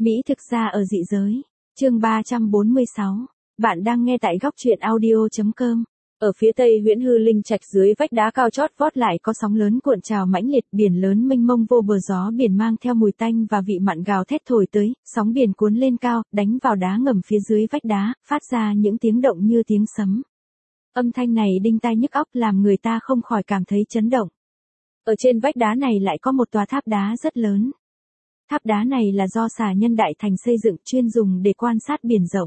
Mỹ thực ra ở dị giới. Chương 346. Bạn đang nghe tại góc truyện audio.com. Ở phía tây Huyễn Hư Linh Trạch dưới vách đá cao chót vót lại có sóng lớn cuộn trào mãnh liệt, biển lớn mênh mông vô bờ, gió biển mang theo mùi tanh và vị mặn gào thét thổi tới, sóng biển cuốn lên cao, đánh vào đá ngầm phía dưới vách đá, phát ra những tiếng động như tiếng sấm. Âm thanh này đinh tai nhức óc làm người ta không khỏi cảm thấy chấn động. Ở trên vách đá này lại có một tòa tháp đá rất lớn. Tháp đá này là do Xà Nhân Đại Thành xây dựng chuyên dùng để quan sát biển rộng.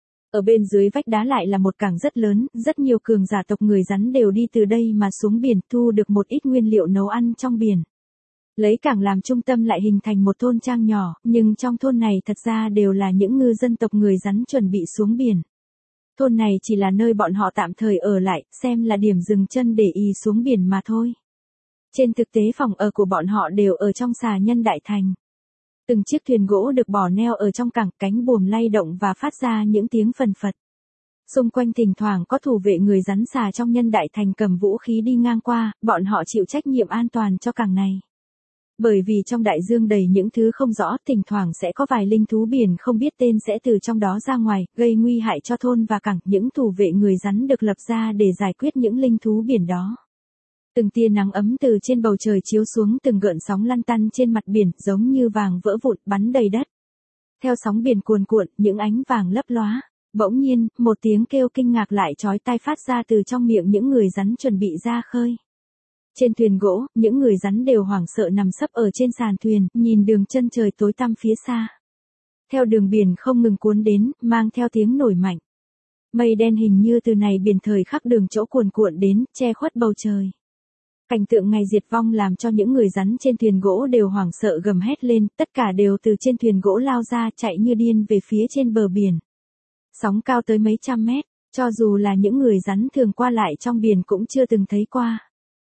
Ở bên dưới vách đá lại là một cảng rất lớn, rất nhiều cường giả tộc người rắn đều đi từ đây mà xuống biển thu được một ít nguyên liệu nấu ăn trong biển. Lấy cảng làm trung tâm lại hình thành một thôn trang nhỏ, nhưng trong thôn này thật ra đều là những ngư dân tộc người rắn chuẩn bị xuống biển. Thôn này chỉ là nơi bọn họ tạm thời ở lại, xem là điểm dừng chân để ý xuống biển mà thôi. Trên thực tế phòng ở của bọn họ đều ở trong Xà Nhân Đại Thành. Từng chiếc thuyền gỗ được bỏ neo ở trong cảng, cánh buồm lay động và phát ra những tiếng phần phật. Xung quanh thỉnh thoảng có thủ vệ người rắn xà trong Nhân Đại Thành cầm vũ khí đi ngang qua, bọn họ chịu trách nhiệm an toàn cho cảng này. Bởi vì trong đại dương đầy những thứ không rõ, thỉnh thoảng sẽ có vài linh thú biển không biết tên sẽ từ trong đó ra ngoài, gây nguy hại cho thôn và cảng. Những thủ vệ người rắn được lập ra để giải quyết những linh thú biển đó. Từng tia nắng ấm từ trên bầu trời chiếu xuống, từng gợn sóng lăn tăn trên mặt biển, giống như vàng vỡ vụn bắn đầy đất. Theo sóng biển cuồn cuộn, những ánh vàng lấp lóa. Bỗng nhiên, một tiếng kêu kinh ngạc lại chói tai phát ra từ trong miệng những người rắn chuẩn bị ra khơi. Trên thuyền gỗ, những người rắn đều hoảng sợ nằm sấp ở trên sàn thuyền, nhìn đường chân trời tối tăm phía xa. Theo đường biển không ngừng cuốn đến, mang theo tiếng nổi mạnh. Mây đen hình như từ này biển thời khắc đường chỗ cuồn cuộn đến, che khuất bầu trời. Cảnh tượng ngày diệt vong làm cho những người rắn trên thuyền gỗ đều hoảng sợ gầm hét lên, tất cả đều từ trên thuyền gỗ lao ra chạy như điên về phía trên bờ biển. Sóng cao tới mấy trăm mét, cho dù là những người rắn thường qua lại trong biển cũng chưa từng thấy qua.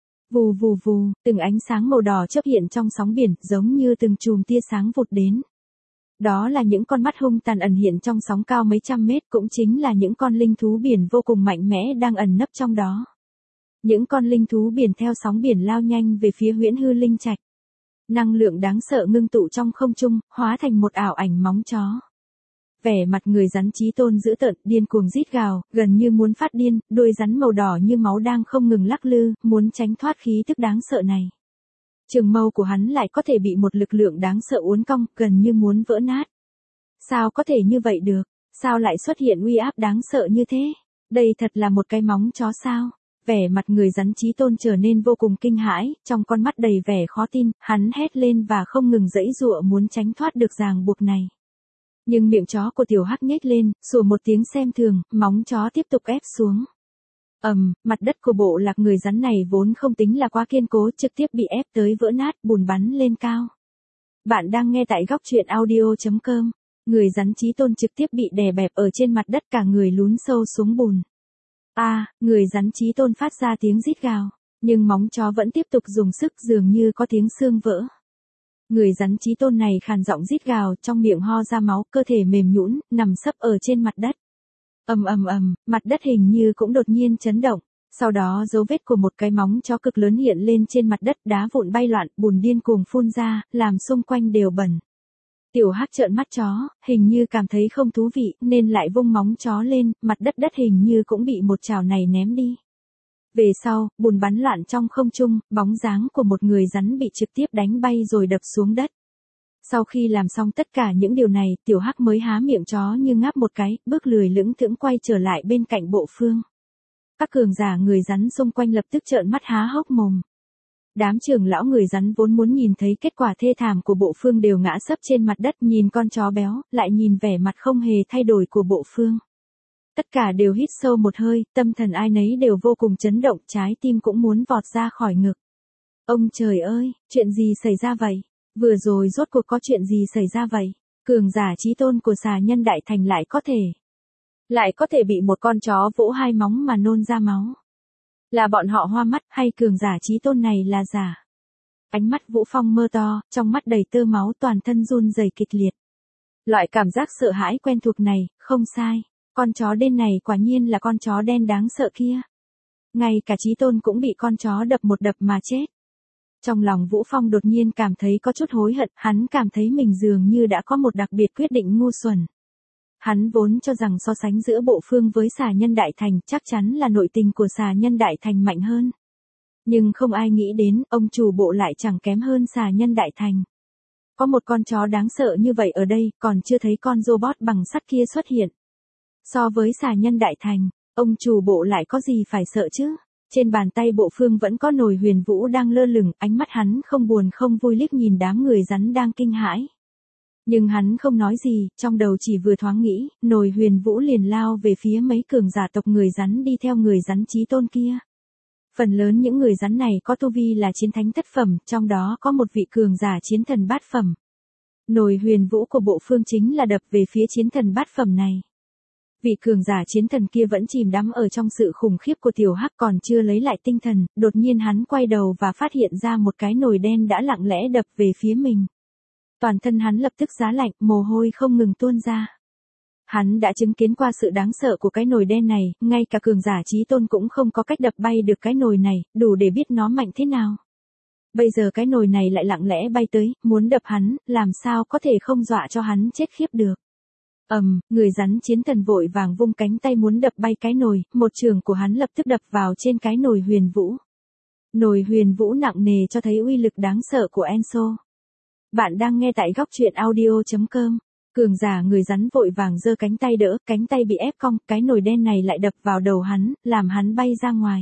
Vù vù vù, từng ánh sáng màu đỏ chớp hiện trong sóng biển, giống như từng chùm tia sáng vụt đến. Đó là những con mắt hung tàn ẩn hiện trong sóng cao mấy trăm mét, cũng chính là những con linh thú biển vô cùng mạnh mẽ đang ẩn nấp trong đó. Những con linh thú biển theo sóng biển lao nhanh về phía Huyễn Hư Linh Trạch. Năng lượng đáng sợ ngưng tụ trong không trung, hóa thành một ảo ảnh móng chó. Vẻ mặt người rắn Chí Tôn dữ tợn, điên cuồng rít gào, gần như muốn phát điên, đuôi rắn màu đỏ như máu đang không ngừng lắc lư, muốn tránh thoát khí tức đáng sợ này. Trường mâu của hắn lại có thể bị một lực lượng đáng sợ uốn cong, gần như muốn vỡ nát. Sao có thể như vậy được? Sao lại xuất hiện uy áp đáng sợ như thế? Đây thật là một cái móng chó sao? Vẻ mặt người rắn Chí Tôn trở nên vô cùng kinh hãi, trong con mắt đầy vẻ khó tin, hắn hét lên và không ngừng giãy giụa muốn tránh thoát được ràng buộc này. Nhưng miệng chó của tiểu hắc nhếch lên, sủa một tiếng xem thường, móng chó tiếp tục ép xuống. Mặt đất của bộ lạc người rắn này vốn không tính là quá kiên cố, trực tiếp bị ép tới vỡ nát, bùn bắn lên cao. Bạn đang nghe tại góc truyện audio.com. Người rắn Chí Tôn trực tiếp bị đè bẹp ở trên mặt đất, cả người lún sâu xuống bùn. Người rắn Chí Tôn phát ra tiếng rít gào, nhưng móng chó vẫn tiếp tục dùng sức, dường như có tiếng xương vỡ. Người rắn Chí Tôn này khàn giọng rít gào, trong miệng ho ra máu, cơ thể mềm nhũn, nằm sấp ở trên mặt đất. Mặt đất hình như cũng đột nhiên chấn động. Sau đó dấu vết của một cái móng chó cực lớn hiện lên trên mặt đất, đá vụn bay loạn, bùn điên cuồng phun ra, làm xung quanh đều bẩn. Tiểu hắc trợn mắt chó, hình như cảm thấy không thú vị, nên lại vung móng chó lên, mặt đất hình như cũng bị một chảo này ném đi. Về sau, bùn bắn loạn trong không trung, bóng dáng của một người rắn bị trực tiếp đánh bay rồi đập xuống đất. Sau khi làm xong tất cả những điều này, tiểu hắc mới há miệng chó như ngáp một cái, bước lười lững thững quay trở lại bên cạnh bộ phương. Các cường giả người rắn xung quanh lập tức trợn mắt há hốc mồm. Đám trưởng lão người rắn vốn muốn nhìn thấy kết quả thê thảm của bộ phương đều ngã sấp trên mặt đất, nhìn con chó béo, lại nhìn vẻ mặt không hề thay đổi của bộ phương. Tất cả đều hít sâu một hơi, tâm thần ai nấy đều vô cùng chấn động, trái tim cũng muốn vọt ra khỏi ngực. Ông trời ơi, chuyện gì xảy ra vậy? Vừa rồi rốt cuộc có chuyện gì xảy ra vậy? Cường giả Chí Tôn của Xà Nhân Đại Thành lại có thể bị một con chó vỗ hai móng mà nôn ra máu. Là bọn họ hoa mắt hay cường giả Chí Tôn này là giả? Ánh mắt Vũ Phong mơ to, trong mắt đầy tơ máu, toàn thân run rẩy kịch liệt. Loại cảm giác sợ hãi quen thuộc này, không sai. Con chó đen này quả nhiên là con chó đen đáng sợ kia. Ngay cả Chí Tôn cũng bị con chó đập một đập mà chết. Trong lòng Vũ Phong đột nhiên cảm thấy có chút hối hận, hắn cảm thấy mình dường như đã có một đặc biệt quyết định ngu xuẩn. Hắn vốn cho rằng so sánh giữa Bộ Phương với xà nhân Đại Thành chắc chắn là nội tình của xà nhân Đại Thành mạnh hơn. Nhưng không ai nghĩ đến, ông chủ Bộ lại chẳng kém hơn xà nhân Đại Thành. Có một con chó đáng sợ như vậy ở đây, còn chưa thấy con robot bằng sắt kia xuất hiện. So với xà nhân Đại Thành, ông chủ Bộ lại có gì phải sợ chứ? Trên bàn tay Bộ Phương vẫn có nồi huyền vũ đang lơ lửng, ánh mắt hắn không buồn không vui liếc nhìn đám người rắn đang kinh hãi. Nhưng hắn không nói gì, trong đầu chỉ vừa thoáng nghĩ, nồi huyền vũ liền lao về phía mấy cường giả tộc người rắn đi theo người rắn chí tôn kia. Phần lớn những người rắn này có tu vi là chiến thánh thất phẩm, trong đó có một vị cường giả chiến thần bát phẩm. Nồi huyền vũ của Bộ Phương chính là đập về phía chiến thần bát phẩm này. Vị cường giả chiến thần kia vẫn chìm đắm ở trong sự khủng khiếp của tiểu hắc còn chưa lấy lại tinh thần, đột nhiên hắn quay đầu và phát hiện ra một cái nồi đen đã lặng lẽ đập về phía mình. Toàn thân hắn lập tức giá lạnh, mồ hôi không ngừng tuôn ra. Hắn đã chứng kiến qua sự đáng sợ của cái nồi đen này, ngay cả cường giả chí tôn cũng không có cách đập bay được cái nồi này, đủ để biết nó mạnh thế nào. Bây giờ cái nồi này lại lặng lẽ bay tới, muốn đập hắn, làm sao có thể không dọa cho hắn chết khiếp được. Người rắn chiến thần vội vàng vung cánh tay muốn đập bay cái nồi, một chưởng của hắn lập tức đập vào trên cái nồi huyền vũ. Nồi huyền vũ nặng nề cho thấy uy lực đáng sợ của Enso. Bạn đang nghe tại góc truyện audio.com. Cường giả người rắn vội vàng giơ cánh tay đỡ, cánh tay bị ép cong, cái nồi đen này lại đập vào đầu hắn, làm hắn bay ra ngoài.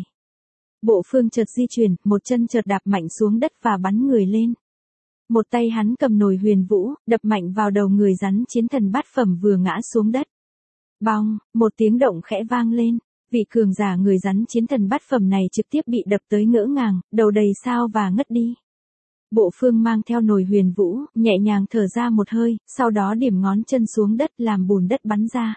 Bộ Phương chợt di chuyển, một chân chợt đạp mạnh xuống đất và bắn người lên. Một tay hắn cầm nồi huyền vũ, đập mạnh vào đầu người rắn chiến thần bát phẩm vừa ngã xuống đất. Bong, một tiếng động khẽ vang lên, vị cường giả người rắn chiến thần bát phẩm này trực tiếp bị đập tới ngỡ ngàng, đầu đầy sao và ngất đi. Bộ Phương mang theo nồi huyền vũ, nhẹ nhàng thở ra một hơi, sau đó điểm ngón chân xuống đất làm bùn đất bắn ra.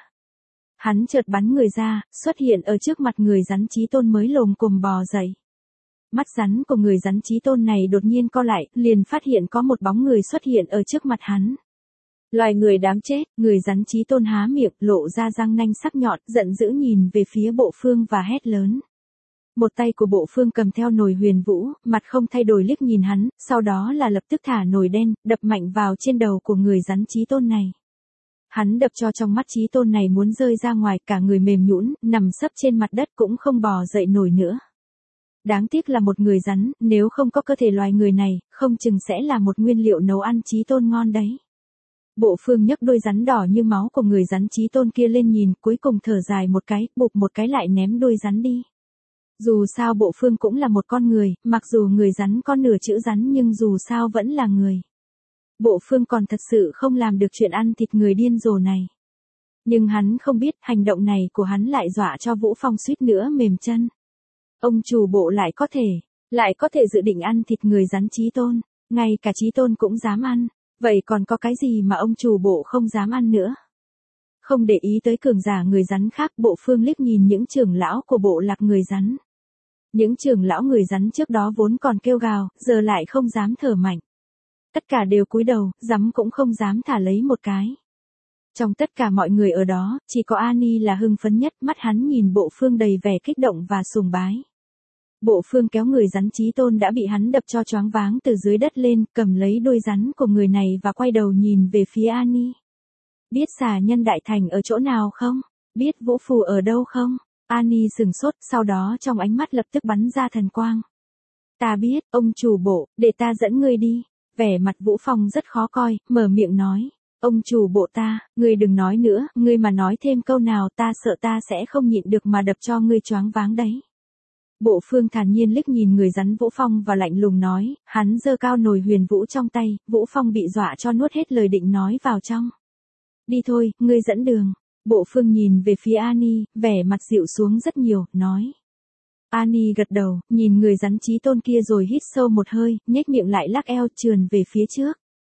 Hắn chợt bắn người ra, xuất hiện ở trước mặt người rắn chí tôn mới lồm cồm bò dậy. Mắt rắn của người rắn chí tôn này đột nhiên co lại, liền phát hiện có một bóng người xuất hiện ở trước mặt hắn. Loài người đáng chết, người rắn chí tôn há miệng, lộ ra răng nanh sắc nhọn, giận dữ nhìn về phía Bộ Phương và hét lớn. Một tay của Bộ Phương cầm theo nồi huyền vũ, mặt không thay đổi liếc nhìn hắn, sau đó là lập tức thả nồi đen, đập mạnh vào trên đầu của người rắn chí tôn này. Hắn đập cho trong mắt chí tôn này muốn rơi ra ngoài, cả người mềm nhũn, nằm sấp trên mặt đất cũng không bò dậy nổi nữa. Đáng tiếc là một người rắn, nếu không có cơ thể loài người này, không chừng sẽ là một nguyên liệu nấu ăn chí tôn ngon đấy. Bộ Phương nhấc đôi rắn đỏ như máu của người rắn chí tôn kia lên nhìn, cuối cùng thở dài một cái, bụp một cái lại ném đôi rắn đi. Dù sao Bộ Phương cũng là một con người, mặc dù người rắn có nửa chữ rắn nhưng dù sao vẫn là người. Bộ Phương còn thật sự không làm được chuyện ăn thịt người điên rồ này. Nhưng hắn không biết, hành động này của hắn lại dọa cho Vũ Phong suýt nữa mềm chân. Ông chủ Bộ lại có thể dự định ăn thịt người rắn chí tôn, ngay cả chí tôn cũng dám ăn, vậy còn có cái gì mà ông chủ Bộ không dám ăn nữa? Không để ý tới cường giả người rắn khác, Bộ Phương liếc nhìn những trưởng lão của bộ lạc người rắn. Những trưởng lão người rắn trước đó vốn còn kêu gào, giờ lại không dám thở mạnh. Tất cả đều cúi đầu, dám cũng không dám thả lấy một cái. Trong tất cả mọi người ở đó, chỉ có Ani là hưng phấn nhất, mắt hắn nhìn Bộ Phương đầy vẻ kích động và sùng bái. Bộ Phương kéo người rắn chí tôn đã bị hắn đập cho choáng váng từ dưới đất lên, cầm lấy đôi rắn của người này và quay đầu nhìn về phía Ani. Biết xà nhân Đại Thành ở chỗ nào không? Biết Vũ Phù ở đâu không? Ani sừng sốt, sau đó trong ánh mắt lập tức bắn ra thần quang. Ta biết, ông chủ Bộ, để ta dẫn ngươi đi. Vẻ mặt Vũ Phong rất khó coi, mở miệng nói. Ông chủ Bộ ta, ngươi đừng nói nữa, ngươi mà nói thêm câu nào ta sợ ta sẽ không nhịn được mà đập cho ngươi choáng váng đấy. Bộ Phương thản nhiên liếc nhìn người rắn Vũ Phong và lạnh lùng nói, hắn giơ cao nồi huyền vũ trong tay, Vũ Phong bị dọa cho nuốt hết lời định nói vào trong. Đi thôi, ngươi dẫn đường. Bộ Phương nhìn về phía Ani, vẻ mặt dịu xuống rất nhiều, nói. Ani gật đầu, nhìn người rắn chí tôn kia rồi hít sâu một hơi, nhếch miệng lại lắc eo trườn về phía trước.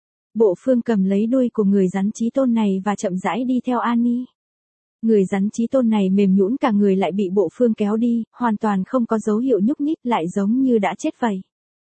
Bộ Phương cầm lấy đuôi của người rắn chí tôn này và chậm rãi đi theo Ani. Người rắn chí tôn này mềm nhũn cả người lại bị Bộ Phương kéo đi, hoàn toàn không có dấu hiệu nhúc nhích, lại giống như đã chết vậy.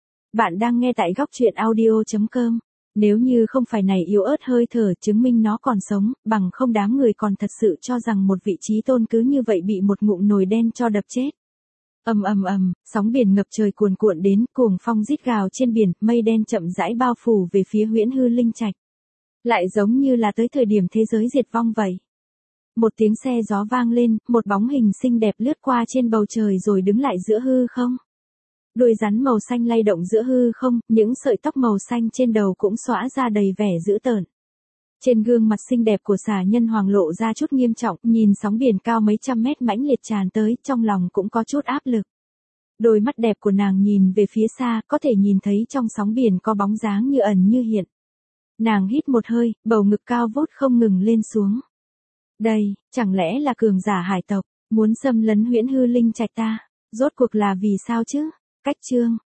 Bạn đang nghe tại góc truyện audio.com. Nếu như không phải này yếu ớt hơi thở chứng minh nó còn sống, bằng không đám người còn thật sự cho rằng một vị chí tôn cứ như vậy bị một ngụm nồi đen cho đập chết. Ầm ầm ầm, sóng biển ngập trời cuồn cuộn đến, cuồng phong rít gào trên biển, mây đen chậm rãi bao phủ về phía Huyễn Hư Linh Trạch. Lại giống như là tới thời điểm thế giới diệt vong vậy. Một tiếng xe gió vang lên, một bóng hình xinh đẹp lướt qua trên bầu trời rồi đứng lại giữa hư không. Đuôi rắn màu xanh lay động giữa hư không, những sợi tóc màu xanh trên đầu cũng xõa ra đầy vẻ dữ tợn. Trên gương mặt xinh đẹp của xà nhân hoàng lộ ra chút nghiêm trọng, nhìn sóng biển cao mấy trăm mét mãnh liệt tràn tới, trong lòng cũng có chút áp lực. Đôi mắt đẹp của nàng nhìn về phía xa, có thể nhìn thấy trong sóng biển có bóng dáng như ẩn như hiện. Nàng hít một hơi, bầu ngực cao vút không ngừng lên xuống. Đây, chẳng lẽ là cường giả hải tộc, muốn xâm lấn Huyễn Hư Linh Trạch ta? Rốt cuộc là vì sao chứ? Cách chương